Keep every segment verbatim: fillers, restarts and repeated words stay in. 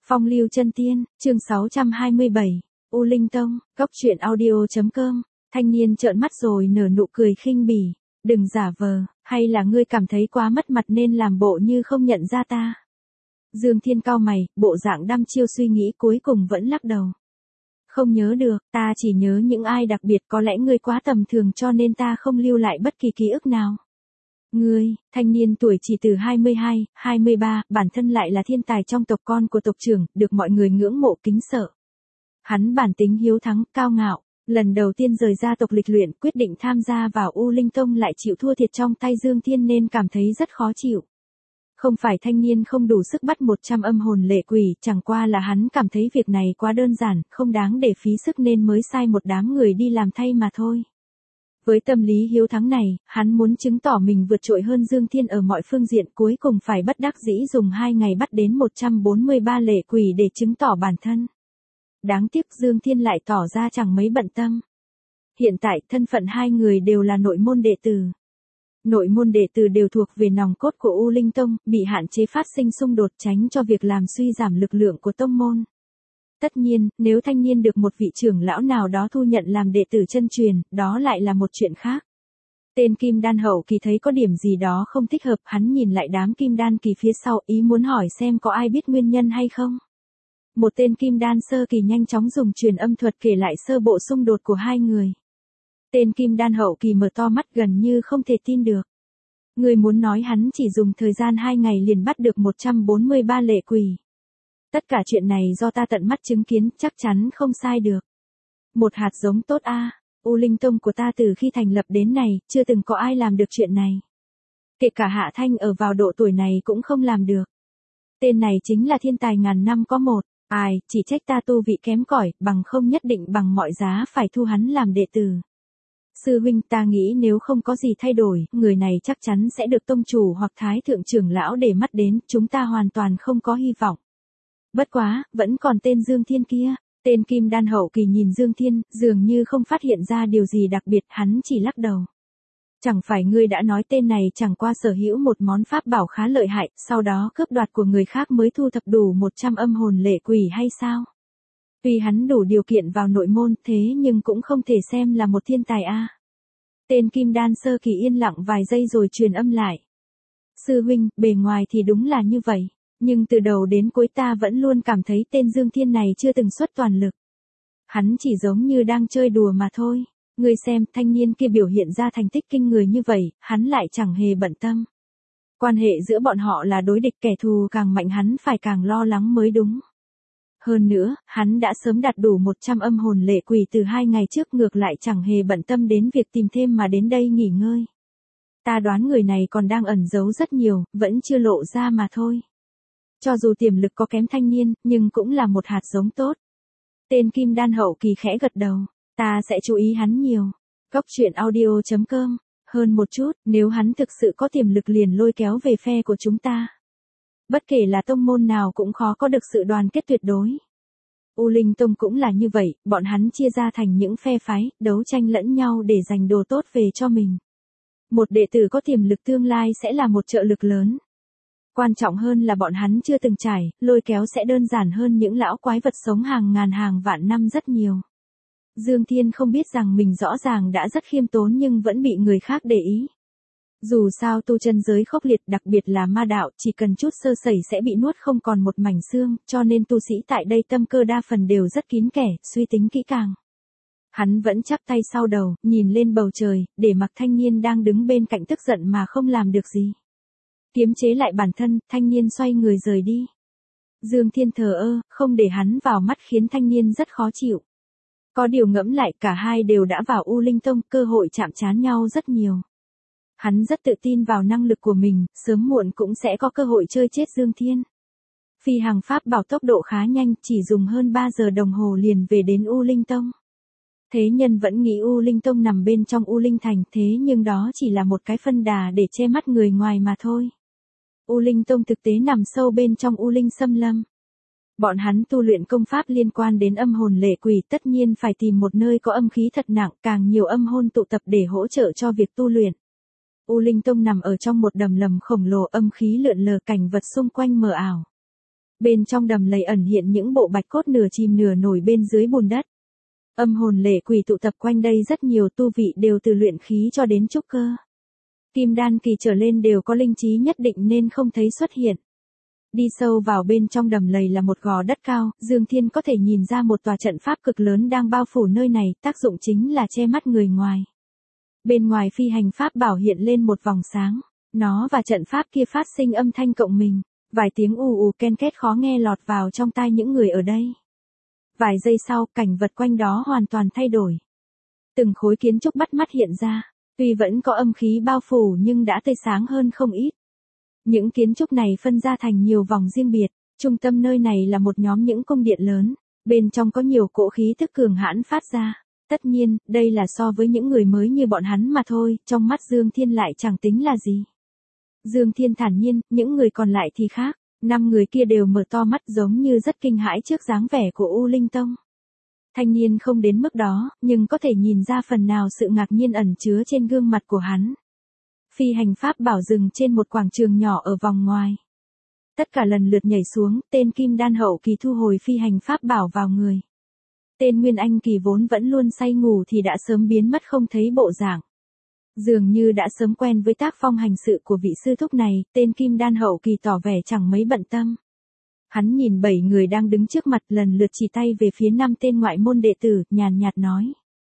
Phong lưu chân tiên, chương sáu trăm hai mươi bảy, U Linh Tông, góc truyện audio.com, thanh niên trợn mắt rồi nở nụ cười khinh bỉ, đừng giả vờ, hay là ngươi cảm thấy quá mất mặt nên làm bộ như không nhận ra ta. Dương Thiên cau mày, bộ dạng đăm chiêu suy nghĩ cuối cùng vẫn lắc đầu. Không nhớ được, ta chỉ nhớ những ai đặc biệt, có lẽ ngươi quá tầm thường cho nên ta không lưu lại bất kỳ ký ức nào. Ngươi, thanh niên tuổi chỉ từ hai mươi hai, hai mươi ba, bản thân lại là thiên tài trong tộc con của tộc trưởng, được mọi người ngưỡng mộ kính sợ. Hắn bản tính hiếu thắng, cao ngạo, lần đầu tiên rời gia tộc lịch luyện quyết định tham gia vào U Linh Tông lại chịu thua thiệt trong tay Dương Thiên nên cảm thấy rất khó chịu. Không phải thanh niên không đủ sức bắt một trăm âm hồn lệ quỷ, chẳng qua là hắn cảm thấy việc này quá đơn giản, không đáng để phí sức nên mới sai một đám người đi làm thay mà thôi. Với tâm lý hiếu thắng này, hắn muốn chứng tỏ mình vượt trội hơn Dương Thiên ở mọi phương diện, cuối cùng phải bất đắc dĩ dùng hai ngày bắt đến một trăm bốn mươi ba lệ quỷ để chứng tỏ bản thân. Đáng tiếc Dương Thiên lại tỏ ra chẳng mấy bận tâm. Hiện tại thân phận hai người đều là nội môn đệ tử. Nội môn đệ tử đều thuộc về nòng cốt của U Linh Tông, bị hạn chế phát sinh xung đột tránh cho việc làm suy giảm lực lượng của tông môn. Tất nhiên, nếu thanh niên được một vị trưởng lão nào đó thu nhận làm đệ tử chân truyền, đó lại là một chuyện khác. Tên Kim Đan hậu kỳ thấy có điểm gì đó không thích hợp, hắn nhìn lại đám Kim Đan kỳ phía sau, ý muốn hỏi xem có ai biết nguyên nhân hay không. Một tên Kim Đan sơ kỳ nhanh chóng dùng truyền âm thuật kể lại sơ bộ xung đột của hai người. Tên Kim Đan hậu kỳ mở to mắt gần như không thể tin được. Người muốn nói hắn chỉ dùng thời gian hai ngày liền bắt được một trăm bốn mươi ba lệ quỷ. Tất cả chuyện này do ta tận mắt chứng kiến, chắc chắn không sai được. Một hạt giống tốt a, à. U Linh Tông của ta từ khi thành lập đến nay, chưa từng có ai làm được chuyện này. Kể cả Hạ Thanh ở vào độ tuổi này cũng không làm được. Tên này chính là thiên tài ngàn năm có một, ai, chỉ trách ta tu vị kém cỏi, bằng không nhất định bằng mọi giá phải thu hắn làm đệ tử. Sư huynh, ta nghĩ nếu không có gì thay đổi, người này chắc chắn sẽ được tông chủ hoặc thái thượng trưởng lão để mắt đến, chúng ta hoàn toàn không có hy vọng. Bất quá, vẫn còn tên Dương Thiên kia. Tên Kim Đan hậu kỳ nhìn Dương Thiên, dường như không phát hiện ra điều gì đặc biệt, hắn chỉ lắc đầu. Chẳng phải ngươi đã nói tên này chẳng qua sở hữu một món pháp bảo khá lợi hại, sau đó cướp đoạt của người khác mới thu thập đủ một trăm âm hồn lệ quỷ hay sao? Tuy hắn đủ điều kiện vào nội môn thế nhưng cũng không thể xem là một thiên tài a. Tên Kim Đan sơ kỳ yên lặng vài giây rồi truyền âm lại. Sư huynh, bề ngoài thì đúng là như vậy. Nhưng từ đầu đến cuối ta vẫn luôn cảm thấy tên Dương Thiên này chưa từng xuất toàn lực. Hắn chỉ giống như đang chơi đùa mà thôi. Ngươi xem, thanh niên kia biểu hiện ra thành tích kinh người như vậy, hắn lại chẳng hề bận tâm. Quan hệ giữa bọn họ là đối địch, kẻ thù càng mạnh hắn phải càng lo lắng mới đúng. Hơn nữa, hắn đã sớm đạt đủ một trăm âm hồn lệ quỷ từ hai ngày trước, ngược lại chẳng hề bận tâm đến việc tìm thêm mà đến đây nghỉ ngơi. Ta đoán người này còn đang ẩn giấu rất nhiều, vẫn chưa lộ ra mà thôi. Cho dù tiềm lực có kém thanh niên, nhưng cũng là một hạt giống tốt. Tên Kim Đan hậu kỳ khẽ gật đầu, ta sẽ chú ý hắn nhiều. Góc truyện audio.com, hơn một chút, nếu hắn thực sự có tiềm lực liền lôi kéo về phe của chúng ta. Bất kể là tông môn nào cũng khó có được sự đoàn kết tuyệt đối. U Linh Tông cũng là như vậy, bọn hắn chia ra thành những phe phái, đấu tranh lẫn nhau để giành đồ tốt về cho mình. Một đệ tử có tiềm lực tương lai sẽ là một trợ lực lớn. Quan trọng hơn là bọn hắn chưa từng trải, lôi kéo sẽ đơn giản hơn những lão quái vật sống hàng ngàn hàng vạn năm rất nhiều. Dương Thiên không biết rằng mình rõ ràng đã rất khiêm tốn nhưng vẫn bị người khác để ý. Dù sao tu chân giới khốc liệt, đặc biệt là ma đạo, chỉ cần chút sơ sẩy sẽ bị nuốt không còn một mảnh xương, cho nên tu sĩ tại đây tâm cơ đa phần đều rất kín kẻ, suy tính kỹ càng. Hắn vẫn chắp tay sau đầu, nhìn lên bầu trời, để mặc thanh niên đang đứng bên cạnh tức giận mà không làm được gì. Kiềm chế lại bản thân, thanh niên xoay người rời đi. Dương Thiên thờ ơ, không để hắn vào mắt khiến thanh niên rất khó chịu. Có điều ngẫm lại, cả hai đều đã vào U Linh Tông, cơ hội chạm trán nhau rất nhiều. Hắn rất tự tin vào năng lực của mình, sớm muộn cũng sẽ có cơ hội chơi chết Dương Thiên. Phi hành pháp bảo tốc độ khá nhanh, chỉ dùng hơn ba giờ đồng hồ liền về đến U Linh Tông. Thế nhân vẫn nghĩ U Linh Tông nằm bên trong U Linh Thành, thế nhưng đó chỉ là một cái phân đà để che mắt người ngoài mà thôi. U Linh Tông thực tế nằm sâu bên trong U Linh Xâm Lâm. Bọn hắn tu luyện công pháp liên quan đến âm hồn lệ quỷ, tất nhiên phải tìm một nơi có âm khí thật nặng, càng nhiều âm hồn tụ tập để hỗ trợ cho việc tu luyện. U Linh Tông nằm ở trong một đầm lầm khổng lồ, âm khí lượn lờ, cảnh vật xung quanh mờ ảo. Bên trong đầm lầy ẩn hiện những bộ bạch cốt nửa chìm nửa nổi bên dưới bùn đất. Âm hồn lệ quỷ tụ tập quanh đây rất nhiều, tu vị đều từ luyện khí cho đến trúc cơ. Kim đan kỳ trở lên đều có linh trí nhất định nên không thấy xuất hiện. Đi sâu vào bên trong đầm lầy là một gò đất cao, Dương Thiên có thể nhìn ra một tòa trận pháp cực lớn đang bao phủ nơi này, tác dụng chính là che mắt người ngoài. Bên ngoài phi hành pháp bảo hiện lên một vòng sáng, nó và trận pháp kia phát sinh âm thanh cộng mình, vài tiếng ù ù ken két khó nghe lọt vào trong tai những người ở đây. Vài giây sau, cảnh vật quanh đó hoàn toàn thay đổi. Từng khối kiến trúc bắt mắt hiện ra, tuy vẫn có âm khí bao phủ nhưng đã tươi sáng hơn không ít. Những kiến trúc này phân ra thành nhiều vòng riêng biệt, trung tâm nơi này là một nhóm những cung điện lớn, bên trong có nhiều cỗ khí tức cường hãn phát ra. Tất nhiên, đây là so với những người mới như bọn hắn mà thôi, trong mắt Dương Thiên lại chẳng tính là gì. Dương Thiên thản nhiên, những người còn lại thì khác, năm người kia đều mở to mắt giống như rất kinh hãi trước dáng vẻ của U Linh Tông. Thanh niên không đến mức đó, nhưng có thể nhìn ra phần nào sự ngạc nhiên ẩn chứa trên gương mặt của hắn. Phi hành pháp bảo dừng trên một quảng trường nhỏ ở vòng ngoài. Tất cả lần lượt nhảy xuống, tên kim đan hậu kỳ thu hồi phi hành pháp bảo vào người. Tên Nguyên Anh kỳ vốn vẫn luôn say ngủ thì đã sớm biến mất không thấy bộ dạng. Dường như đã sớm quen với tác phong hành sự của vị sư thúc này, tên kim đan hậu kỳ tỏ vẻ chẳng mấy bận tâm. Hắn nhìn bảy người đang đứng trước mặt, lần lượt chỉ tay về phía năm tên ngoại môn đệ tử, nhàn nhạt nói.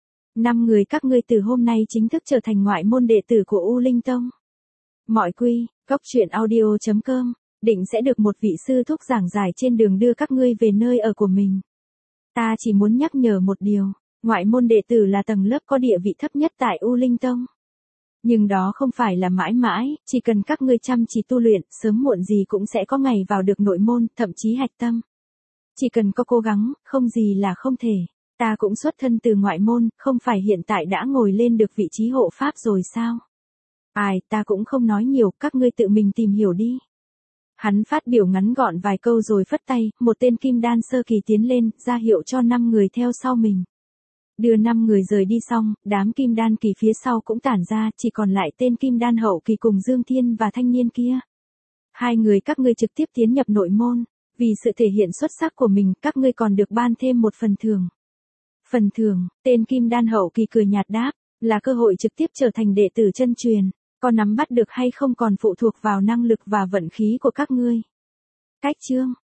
Năm người các ngươi từ hôm nay chính thức trở thành ngoại môn đệ tử của U Linh Tông. Mọi quy, góc truyện audio chấm com, định sẽ được một vị sư thúc giảng giải trên đường đưa các ngươi về nơi ở của mình. Ta chỉ muốn nhắc nhở một điều, ngoại môn đệ tử là tầng lớp có địa vị thấp nhất tại U Linh Tông. Nhưng đó không phải là mãi mãi, chỉ cần các ngươi chăm chỉ tu luyện, sớm muộn gì cũng sẽ có ngày vào được nội môn, thậm chí hạch tâm. Chỉ cần có cố gắng, không gì là không thể. Ta cũng xuất thân từ ngoại môn, không phải hiện tại đã ngồi lên được vị trí hộ pháp rồi sao? Ai, ta cũng không nói nhiều, các ngươi tự mình tìm hiểu đi. Hắn phát biểu ngắn gọn vài câu rồi phất tay, một tên kim đan sơ kỳ tiến lên, ra hiệu cho năm người theo sau mình. Đưa năm người rời đi xong, đám kim đan kỳ phía sau cũng tản ra, chỉ còn lại tên kim đan hậu kỳ cùng Dương Thiên và thanh niên kia. Hai người các ngươi trực tiếp tiến nhập nội môn, vì sự thể hiện xuất sắc của mình, các ngươi còn được ban thêm một phần thưởng. Phần thưởng, tên kim đan hậu kỳ cười nhạt đáp, là cơ hội trực tiếp trở thành đệ tử chân truyền, có nắm bắt được hay không còn phụ thuộc vào năng lực và vận khí của các ngươi. Cách chương